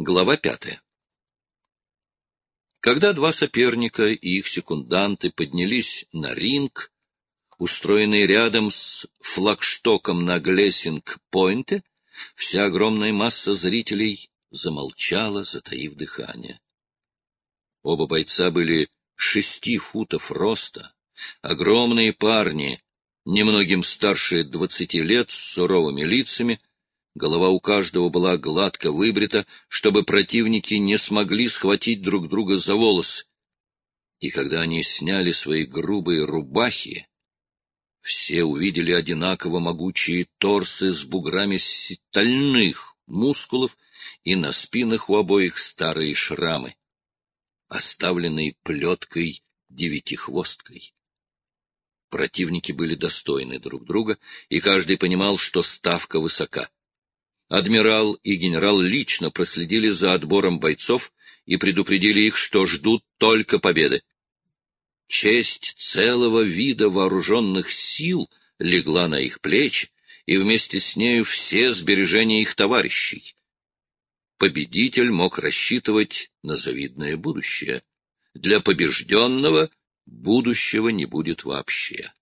Глава 5. Когда два соперника и их секунданты поднялись на ринг, устроенный рядом с флагштоком на Глессинг-Пойнте, вся огромная масса зрителей замолчала, затаив дыхание. Оба бойца были 6 футов роста, огромные парни, немногим старше 20 лет, с суровыми лицами. Голова у каждого была гладко выбрита, чтобы противники не смогли схватить друг друга за волосы. И когда они сняли свои грубые рубахи, все увидели одинаково могучие торсы с буграми стальных мускулов, и на спинах у обоих старые шрамы, оставленные плеткой-девятихвосткой. Противники были достойны друг друга, и каждый понимал, что ставка высока. Адмирал и генерал лично проследили за отбором бойцов и предупредили их, что ждут только победы. Честь целого вида вооруженных сил легла на их плечи, и вместе с нею все сбережения их товарищей. Победитель мог рассчитывать на завидное будущее. Для побежденного будущего не будет вообще.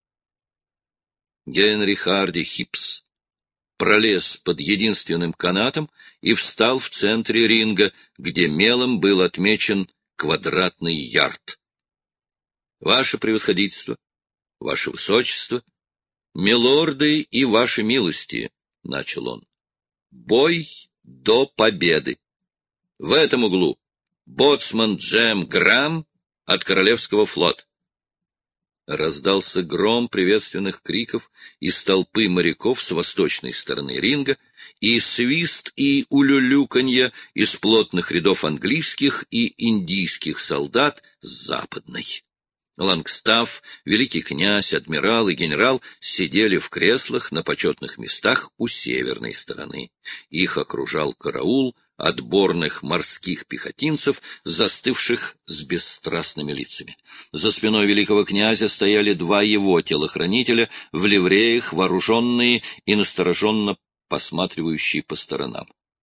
Генри Харди Хипс пролез под единственным канатом и встал в центре ринга, где мелом был отмечен квадратный ярд. «Ваше превосходительство, ваше высочество, милорды и ваши милости», — начал он, — «бой до победы. В этом углу боцман Джем Грам от Королевского флота». Раздался гром приветственных криков из толпы моряков с восточной стороны ринга и свист и улюлюканье из плотных рядов английских и индийских солдат с западной. Лангстафф, великий князь, адмирал и генерал сидели в креслах на почетных местах у северной стороны. Их окружал караул отборных морских пехотинцев, застывших с бесстрастными лицами. За спиной великого князя стояли 2 его телохранителя в ливреях, вооруженные и настороженно посматривающие по сторонам.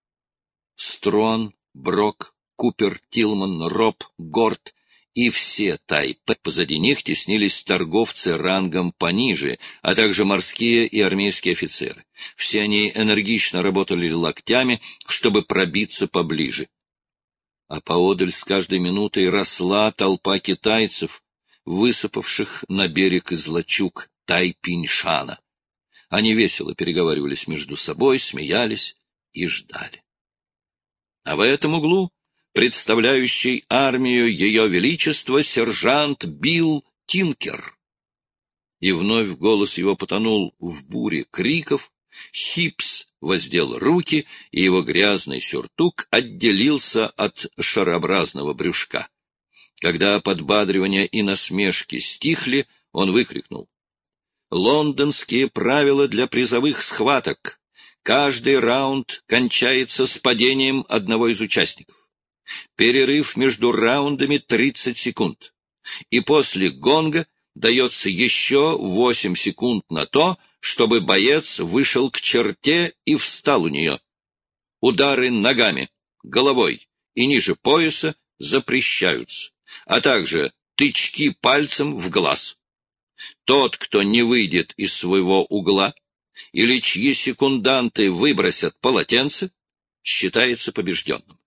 Строн, Брок, Купер, Тилман, Роб, Горд и все тайпы. Позади них теснились торговцы рангом пониже, а также морские и армейские офицеры. Все они энергично работали локтями, чтобы пробиться поближе. А поодаль с каждой минутой росла толпа китайцев, высыпавших на берег из лачуг Тайпиньшана. Они весело переговаривались между собой, смеялись и ждали. А в этом углу представляющий армию Ее Величества сержант Билл Тинкер. И вновь голос его потонул в буре криков, Хипс воздел руки, и его грязный сюртук отделился от шарообразного брюшка. Когда подбадривания и насмешки стихли, он выкрикнул: «Лондонские правила для призовых схваток. Каждый раунд кончается с падением одного из участников. Перерыв между раундами 30 секунд. И после гонга дается еще 8 секунд на то, чтобы боец вышел к черте и встал у нее. Удары ногами, головой и ниже пояса запрещаются, а также тычки пальцем в глаз. Тот, кто не выйдет из своего угла или чьи секунданты выбросят полотенце, считается побежденным».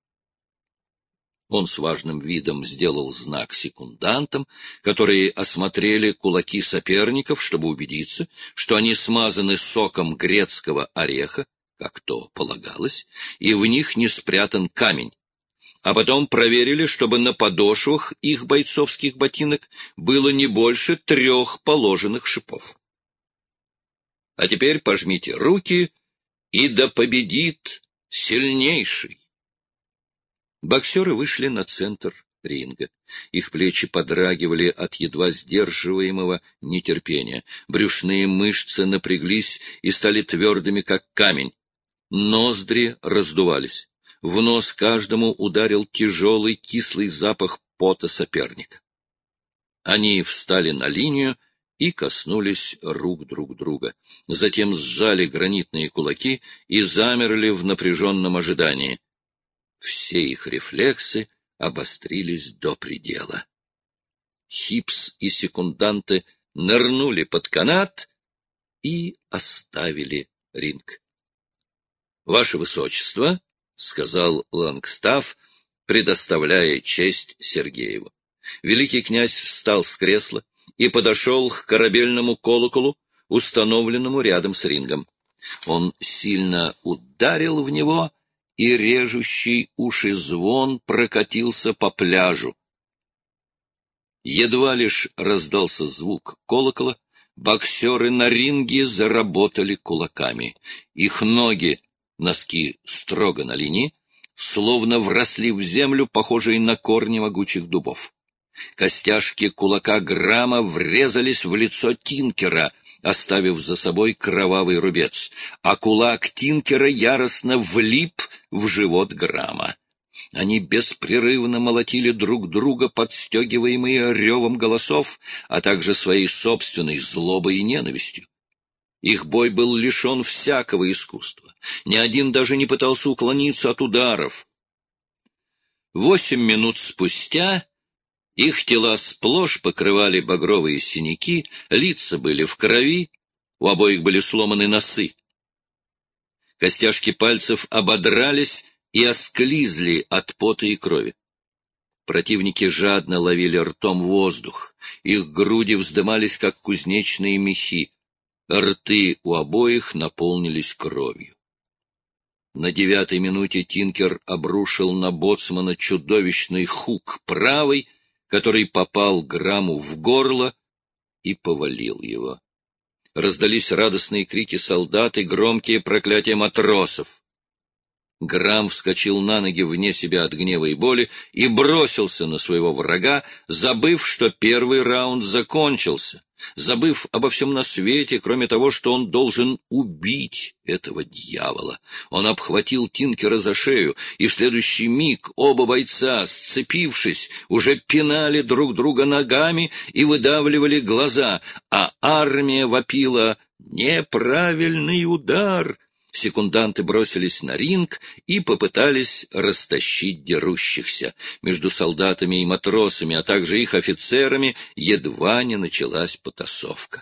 Он с важным видом сделал знак секундантам, которые осмотрели кулаки соперников, чтобы убедиться, что они смазаны соком грецкого ореха, как то полагалось, и в них не спрятан камень. А потом проверили, чтобы на подошвах их бойцовских ботинок было не больше 3 положенных шипов. А теперь пожмите руки, и да победит сильнейший. Боксеры вышли на центр ринга. Их плечи подрагивали от едва сдерживаемого нетерпения. Брюшные мышцы напряглись и стали твердыми, как камень. Ноздри раздувались. В нос каждому ударил тяжелый кислый запах пота соперника. Они встали на линию и коснулись рук друг друга. Затем сжали гранитные кулаки и замерли в напряженном ожидании. Все их рефлексы обострились до предела. Хипс и секунданты нырнули под канат и оставили ринг. — Ваше Высочество, — сказал Лангстафф, предоставляя честь Сергееву. Великий князь встал с кресла и подошел к корабельному колоколу, установленному рядом с рингом. Он сильно ударил в него, и режущий уши звон прокатился по пляжу. Едва лишь раздался звук колокола, боксеры на ринге заработали кулаками. Их ноги, носки строго на линии, словно вросли в землю, похожие на корни могучих дубов. Костяшки кулака Грама врезались в лицо Тинкера, оставив за собой кровавый рубец, а кулак Тинкера яростно влип в живот Грама. Они беспрерывно молотили друг друга, подстегиваемые ревом голосов, а также своей собственной злобой и ненавистью. Их бой был лишен всякого искусства. Ни один даже не пытался уклониться от ударов. 8 минут спустя их тела сплошь покрывали багровые синяки, лица были в крови, у обоих были сломаны носы. Костяшки пальцев ободрались и осклизли от пота и крови. Противники жадно ловили ртом воздух, их груди вздымались, как кузнечные мехи, рты у обоих наполнились кровью. На 9-й минуте Тинкер обрушил на боцмана чудовищный хук правой, который попал Граму в горло и повалил его. Раздались радостные крики солдат и громкие проклятия матросов. Грам вскочил на ноги вне себя от гнева и боли и бросился на своего врага, забыв, что первый раунд закончился, забыв обо всем на свете, кроме того, что он должен убить этого дьявола. Он обхватил Тинкера за шею, и в следующий миг оба бойца, сцепившись, уже пинали друг друга ногами и выдавливали глаза, а армия вопила «Неправильный удар!». Секунданты бросились на ринг и попытались растащить дерущихся. Между солдатами и матросами, а также их офицерами, едва не началась потасовка.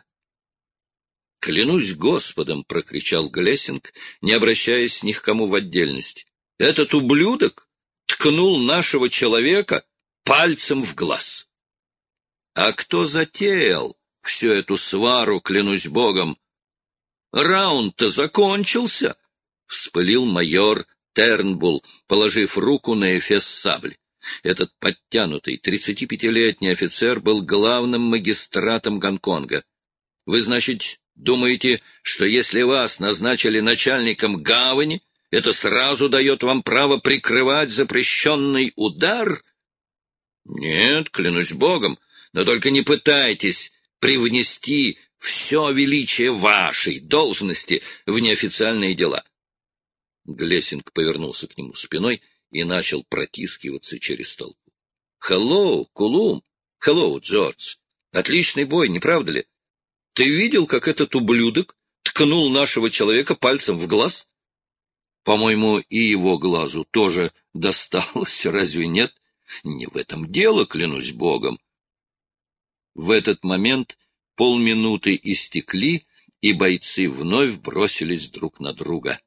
— Клянусь Господом! — прокричал Глессинг, не обращаясь ни к кому в отдельности. — Этот ублюдок ткнул нашего человека пальцем в глаз. — А кто затеял всю эту свару, клянусь Богом? Раунд-то закончился, — вспылил майор Тернбулл, положив руку на эфес сабли. Этот подтянутый 35-летний офицер был главным магистратом Гонконга. Вы, значит, думаете, что если вас назначили начальником гавани, это сразу дает вам право прикрывать запрещенный удар? Нет, клянусь Богом, но только не пытайтесь привнести все величие вашей должности в неофициальные дела. Глессинг повернулся к нему спиной и начал протискиваться через толпу. — Hello, Кулум! Hello, Джордж! Отличный бой, не правда ли? Ты видел, как этот ублюдок ткнул нашего человека пальцем в глаз? По-моему, и его глазу тоже досталось, разве нет? Не в этом дело, клянусь Богом. В этот момент полминуты истекли, и бойцы вновь бросились друг на друга.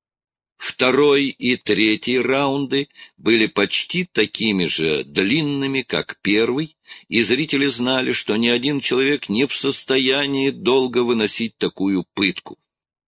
Второй и третий раунды были почти такими же длинными, как первый, и зрители знали, что ни один человек не в состоянии долго выносить такую пытку.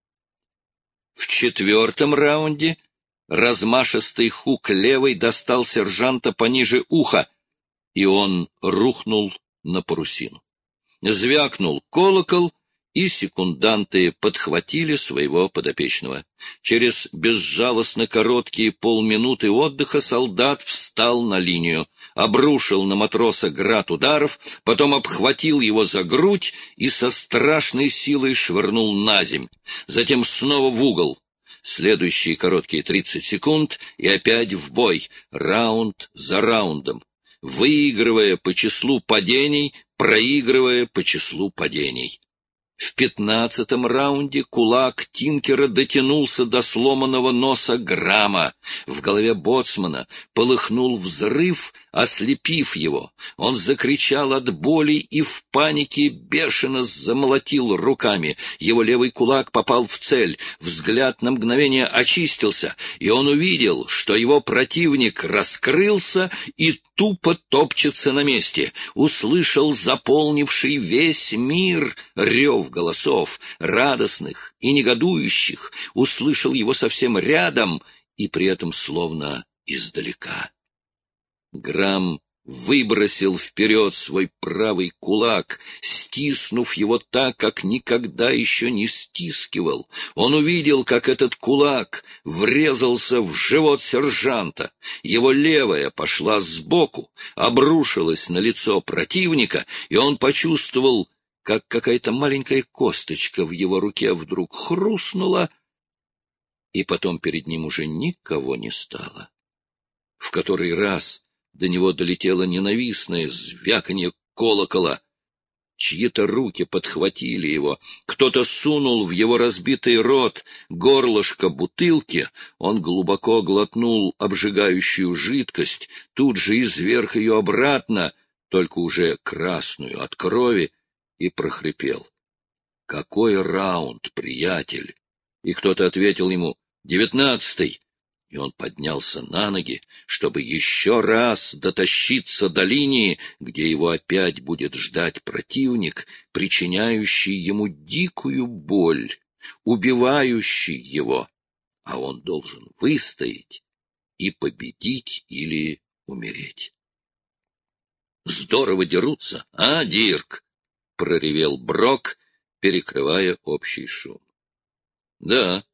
В 4-м раунде размашистый хук левой достал сержанта пониже уха, и он рухнул на парусину. Звякнул колокол, и секунданты подхватили своего подопечного. Через безжалостно короткие полминуты отдыха солдат встал на линию, обрушил на матроса град ударов, потом обхватил его за грудь и со страшной силой швырнул наземь, затем снова в угол. Следующие короткие 30 секунд, и опять в бой, раунд за раундом, выигрывая по числу падений, проигрывая по числу падений. В 15-м раунде кулак Тинкера дотянулся до сломанного носа Грама. В голове боцмана полыхнул взрыв, ослепив его. Он закричал от боли и в панике бешено замолотил руками. Его левый кулак попал в цель. Взгляд на мгновение очистился, и он увидел, что его противник раскрылся и тупо топчется на месте. Услышал заполнивший весь мир рев голосов, радостных и негодующих, услышал его совсем рядом и при этом словно издалека. Грам выбросил вперед свой правый кулак, стиснув его так, как никогда еще не стискивал. Он увидел, как этот кулак врезался в живот сержанта. Его левая пошла сбоку, обрушилась на лицо противника, и он почувствовал, как какая-то маленькая косточка в его руке вдруг хрустнула, и потом перед ним уже никого не стало. В который раз до него долетело ненавистное звяканье колокола. Чьи-то руки подхватили его, кто-то сунул в его разбитый рот горлышко бутылки, он глубоко глотнул обжигающую жидкость, тут же изверг ее обратно, только уже красную от крови, и прохрипел: «Какой раунд, приятель?» И кто-то ответил ему: «19-й». И он поднялся на ноги, чтобы еще раз дотащиться до линии, где его опять будет ждать противник, причиняющий ему дикую боль, убивающий его, а он должен выстоять и победить или умереть. «Здорово дерутся, а, Дирк?» — проревел Брок, перекрывая общий шум. — Да.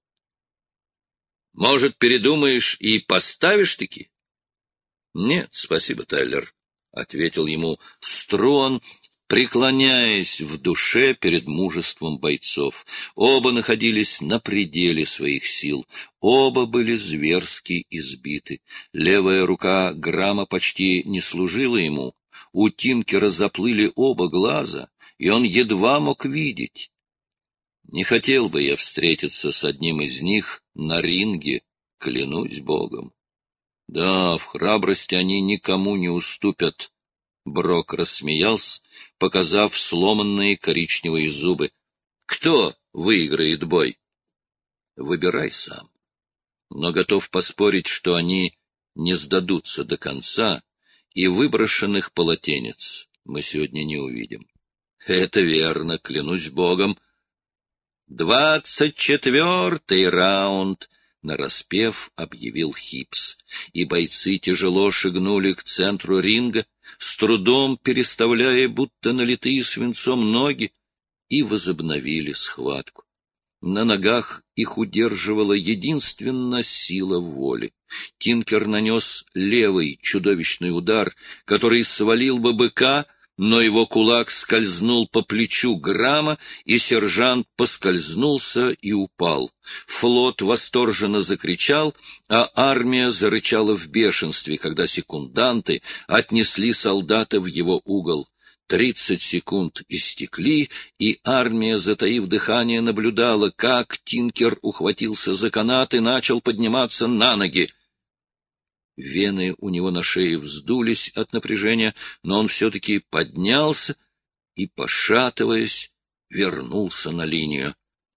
— Может, передумаешь и поставишь-таки? — Нет, спасибо, Тайлер, — ответил ему Строн, преклоняясь в душе перед мужеством бойцов. Оба находились на пределе своих сил, оба были зверски избиты. Левая рука Грама почти не служила ему, у Тинкера заплыли оба глаза, и он едва мог видеть. Не хотел бы я встретиться с одним из них на ринге, клянусь Богом. Да, в храбрости они никому не уступят. Брок рассмеялся, показав сломанные коричневые зубы. Кто выиграет бой? Выбирай сам. Но готов поспорить, что они не сдадутся до конца, и выброшенных полотенец мы сегодня не увидим. Это верно, клянусь Богом. 24-й раунд, нараспев объявил Хипс, и бойцы тяжело шагнули к центру ринга, с трудом переставляя будто налитые свинцом ноги, и возобновили схватку. На ногах их удерживала единственно сила воли. Тинкер нанес левый чудовищный удар, который свалил бы быка, но его кулак скользнул по плечу Грама, и сержант поскользнулся и упал. Флот восторженно закричал, а армия зарычала в бешенстве, когда секунданты отнесли солдата в его угол. 30 секунд истекли, и армия, затаив дыхание, наблюдала, как Тинкер ухватился за канат и начал подниматься на ноги. Вены у него на шее вздулись от напряжения, но он все-таки поднялся и, пошатываясь, вернулся на линию.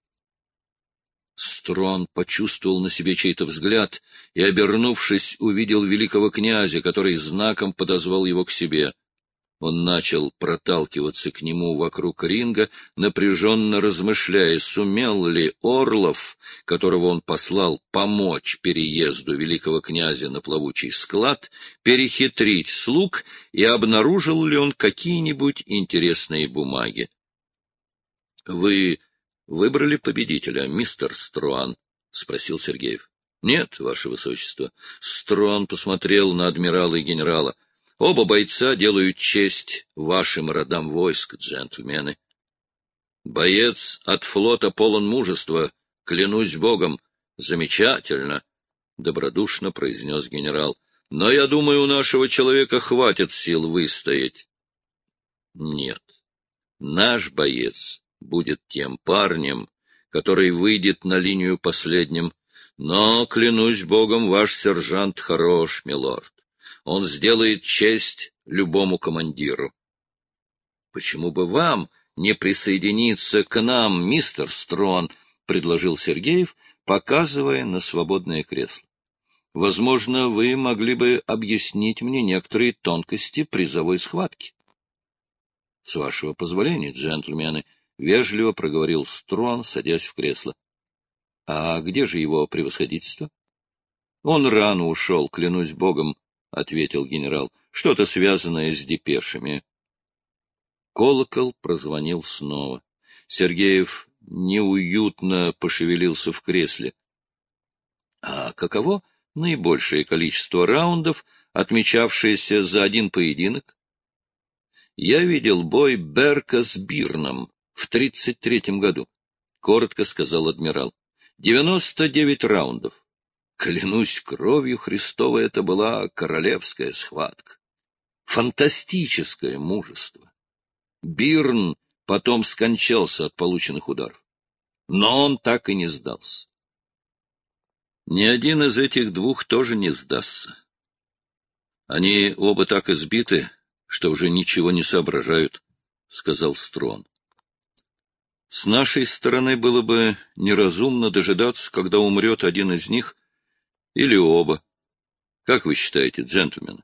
Строн почувствовал на себе чей-то взгляд и, обернувшись, увидел великого князя, который знаком подозвал его к себе. Он начал проталкиваться к нему вокруг ринга, напряженно размышляя, сумел ли Орлов, которого он послал помочь переезду великого князя на плавучий склад, перехитрить слуг, и обнаружил ли он какие-нибудь интересные бумаги. — Вы выбрали победителя, мистер Струан? — спросил Сергеев. — Нет, ваше высочество. Струан посмотрел на адмирала и генерала. Оба бойца делают честь вашим родам войск, джентльмены. Боец от флота полон мужества, клянусь Богом. Замечательно, — добродушно произнес генерал. Но, я думаю, у нашего человека хватит сил выстоять. Нет, наш боец будет тем парнем, который выйдет на линию последним. Но, клянусь богом, ваш сержант хорош, милорд. Он сделает честь любому командиру. — Почему бы вам не присоединиться к нам, мистер Строн? — предложил Сергеев, показывая на свободное кресло. — Возможно, вы могли бы объяснить мне некоторые тонкости призовой схватки. — С вашего позволения, джентльмены, — вежливо проговорил Строн, садясь в кресло. — А где же его превосходительство? — Он рано ушел, клянусь богом, — ответил генерал. — Что-то связанное с депешами. Колокол прозвонил снова. Сергеев неуютно пошевелился в кресле. — А каково наибольшее количество раундов, отмечавшееся за один поединок? — Я видел бой Берка с Бирном в 33-м году, — коротко сказал адмирал. — 99 раундов. Клянусь кровью Христовой, это была королевская схватка. Фантастическое мужество. Бирн потом скончался от полученных ударов. Но он так и не сдался. Ни один из этих двух тоже не сдастся. Они оба так избиты, что уже ничего не соображают, — сказал Строн. С нашей стороны было бы неразумно дожидаться, когда умрет один из них или оба. Как вы считаете, джентльмены?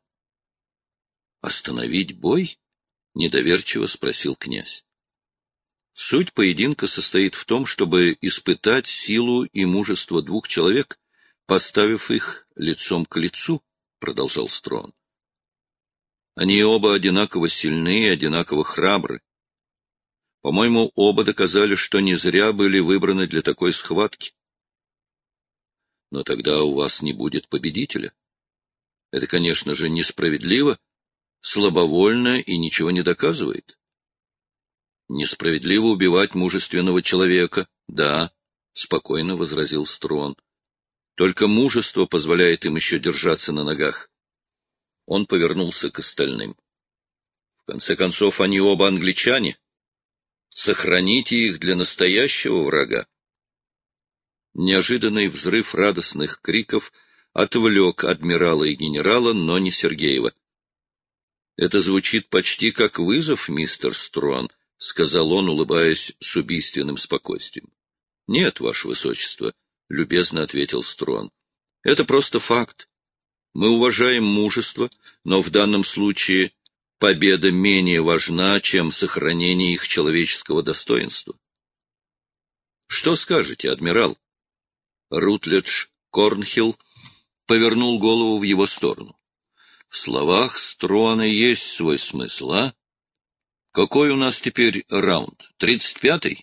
— Остановить бой? — недоверчиво спросил князь. Суть поединка состоит в том, чтобы испытать силу и мужество двух человек, поставив их лицом к лицу, — продолжал Строн. Они оба одинаково сильны и одинаково храбры. По-моему, оба доказали, что не зря были выбраны для такой схватки. Но тогда у вас не будет победителя. Это, конечно же, несправедливо, слабовольно и ничего не доказывает. Несправедливо убивать мужественного человека, да, — спокойно возразил Строн. Только мужество позволяет им еще держаться на ногах. Он повернулся к остальным. В конце концов, они оба англичане. Сохраните их для настоящего врага. Неожиданный взрыв радостных криков отвлек адмирала и генерала, но не Сергеева. — Это звучит почти как вызов, мистер Строн, — сказал он, улыбаясь с убийственным спокойствием. — Нет, ваше высочество, — любезно ответил Строн. — Это просто факт. Мы уважаем мужество, но в данном случае победа менее важна, чем сохранение их человеческого достоинства. — Что скажете, адмирал? Рутледж Корнхилл повернул голову в его сторону. — В словах Строна есть свой смысл, а? Какой у нас теперь раунд? 35-й?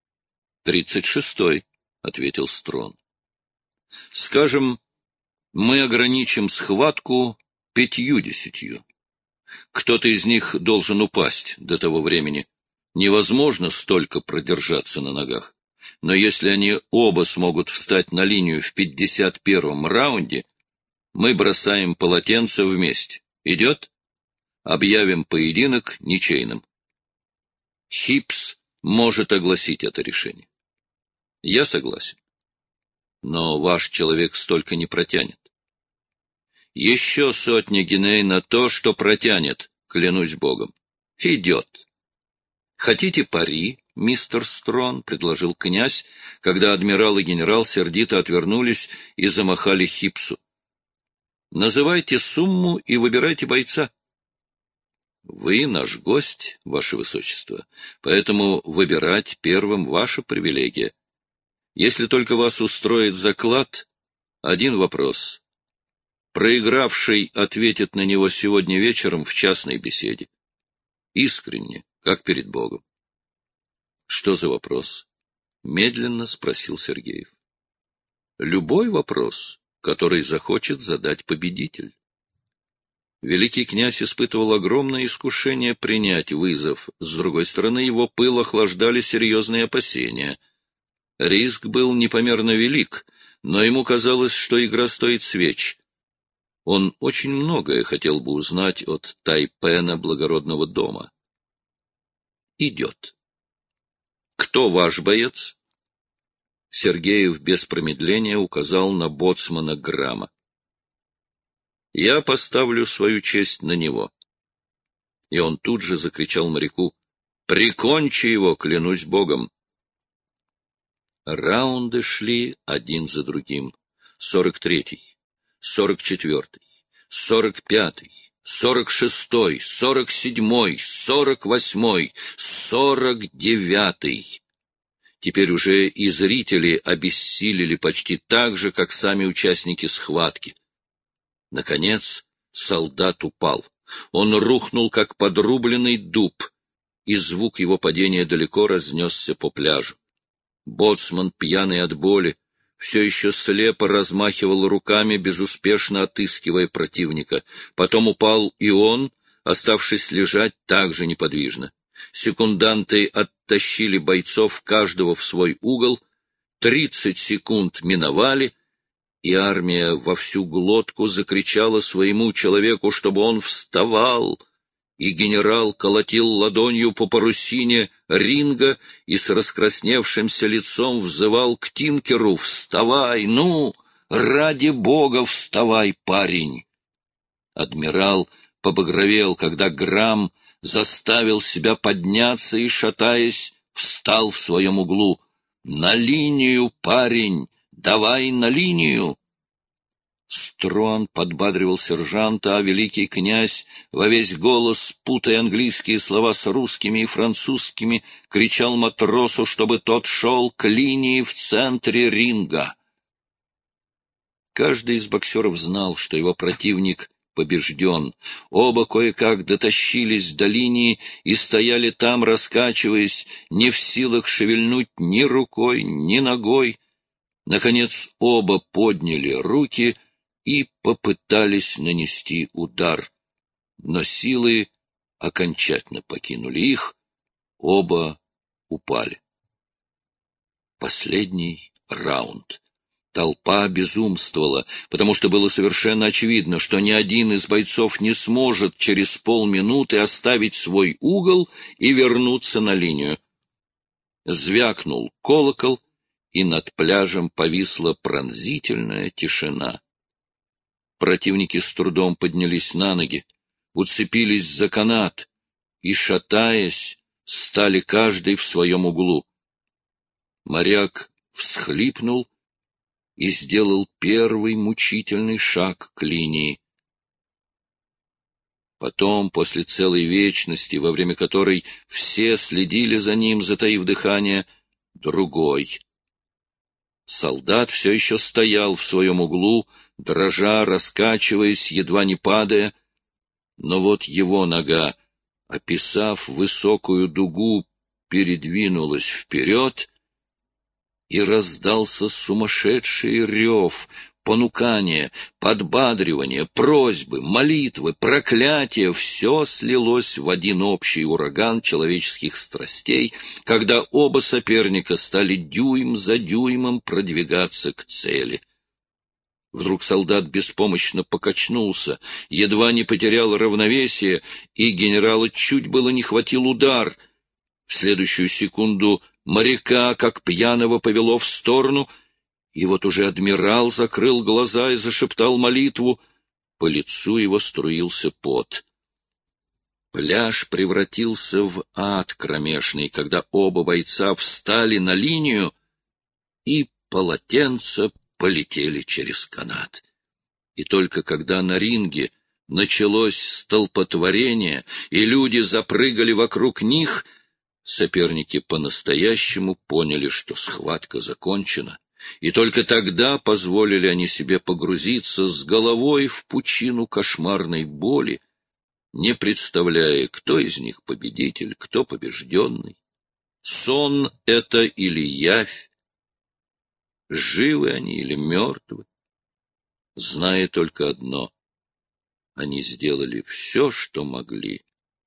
36-й, — ответил Строн. — Скажем, мы ограничим схватку 50. Кто-то из них должен упасть до того времени. Невозможно столько продержаться на ногах. Но если они оба смогут встать на линию в 51-м раунде, мы бросаем полотенце вместе. Идет? Объявим поединок ничейным. Хипс может огласить это решение. Я согласен. Но ваш человек столько не протянет. Еще 100 гиней на то, что протянет, клянусь богом. Идет. Хотите пари, мистер Строн, — предложил князь, когда адмирал и генерал сердито отвернулись и замахали Хипсу. Называйте сумму и выбирайте бойца. Вы наш гость, ваше высочество, поэтому выбирать первым ваша привилегия. Если только вас устроит заклад, один вопрос. Проигравший ответит на него сегодня вечером в частной беседе. Искренне, как перед Богом. — Что за вопрос? — медленно спросил Сергеев. — Любой вопрос, который захочет задать победитель. Великий князь испытывал огромное искушение принять вызов, с другой стороны его пыл охлаждали серьезные опасения. Риск был непомерно велик, но ему казалось, что игра стоит свеч. Он очень многое хотел бы узнать от Тайпена благородного дома. Идет. Кто ваш боец? Сергеев без промедления указал на боцмана Грама. Я поставлю свою честь на него. И он тут же закричал моряку: «Прикончи его, клянусь Богом!» Раунды шли один за другим. 43-й, 44-й, 45-й, 46-й, 47-й, 48-й, 49-й. Теперь уже и зрители обессилели почти так же, как сами участники схватки. Наконец солдат упал. Он рухнул, как подрубленный дуб, и звук его падения далеко разнесся по пляжу. Боцман, пьяный от боли, все еще слепо размахивал руками, безуспешно отыскивая противника. Потом упал и он, оставшись лежать так же неподвижно. Секунданты оттащили бойцов каждого в свой угол. 30 секунд миновали, и армия во всю глотку закричала своему человеку, чтобы он вставал, и генерал колотил ладонью по парусине ринга и с раскрасневшимся лицом взывал к Тинкеру: «Вставай, ну, ради бога, вставай, парень!» Адмирал побагровел, когда Грам заставил себя подняться и, шатаясь, встал в своем углу. «На линию, парень! Давай на линию!» Строн подбадривал сержанта, а великий князь во весь голос, путая английские слова с русскими и французскими, кричал матросу, чтобы тот шел к линии в центре ринга. Каждый из боксеров знал, что его противник побежден. Оба кое-как дотащились до линии и стояли там, раскачиваясь, не в силах шевельнуть ни рукой, ни ногой. Наконец оба подняли руки и попытались нанести удар. Но силы окончательно покинули их, оба упали. Последний раунд. Толпа безумствовала, потому что было совершенно очевидно, что ни один из бойцов не сможет через полминуты оставить свой угол и вернуться на линию. Звякнул колокол, и над пляжем повисла пронзительная тишина. Противники с трудом поднялись на ноги, уцепились за канат и, шатаясь, стали каждый в своем углу. Моряк всхлипнул и сделал первый мучительный шаг к линии. Потом, после целой вечности, во время которой все следили за ним, затаив дыхание, другой. Солдат все еще стоял в своем углу, дрожа, раскачиваясь, едва не падая, но вот его нога, описав высокую дугу, передвинулась вперед, и раздался сумасшедший рев, понукание, подбадривание, просьбы, молитвы, проклятия — все слилось в один общий ураган человеческих страстей, когда оба соперника стали дюйм за дюймом продвигаться к цели. Вдруг солдат беспомощно покачнулся, едва не потерял равновесие, и генерала чуть было не хватил удар. В следующую секунду моряка, как пьяного, повело в сторону, и вот уже адмирал закрыл глаза и зашептал молитву. По лицу его струился пот. Пляж превратился в ад кромешный, когда оба бойца встали на линию, и полотенца полетели через канат. И только когда на ринге началось столпотворение, и люди запрыгали вокруг них, соперники по-настоящему поняли, что схватка закончена, и только тогда позволили они себе погрузиться с головой в пучину кошмарной боли, не представляя, кто из них победитель, кто побежденный. Сон это или явь, живы они или мертвы, зная только одно — они сделали все, что могли.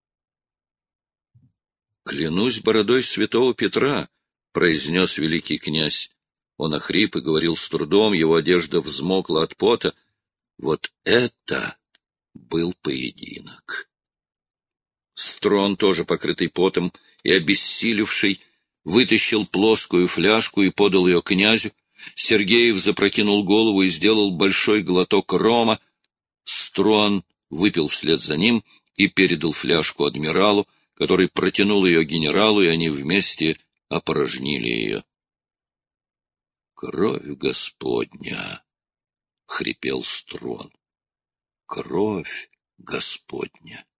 «Клянусь бородой святого Петра», — произнес великий князь. Он охрип и говорил с трудом, его одежда взмокла от пота. Вот это был поединок. Строн, тоже покрытый потом и обессилевший, вытащил плоскую фляжку и подал ее князю. Сергеев запрокинул голову и сделал большой глоток рома. Строн выпил вслед за ним и передал фляжку адмиралу, который протянул ее генералу, и они вместе опорожнили ее. — Кровь Господня! — хрипел Строн. — Кровь Господня!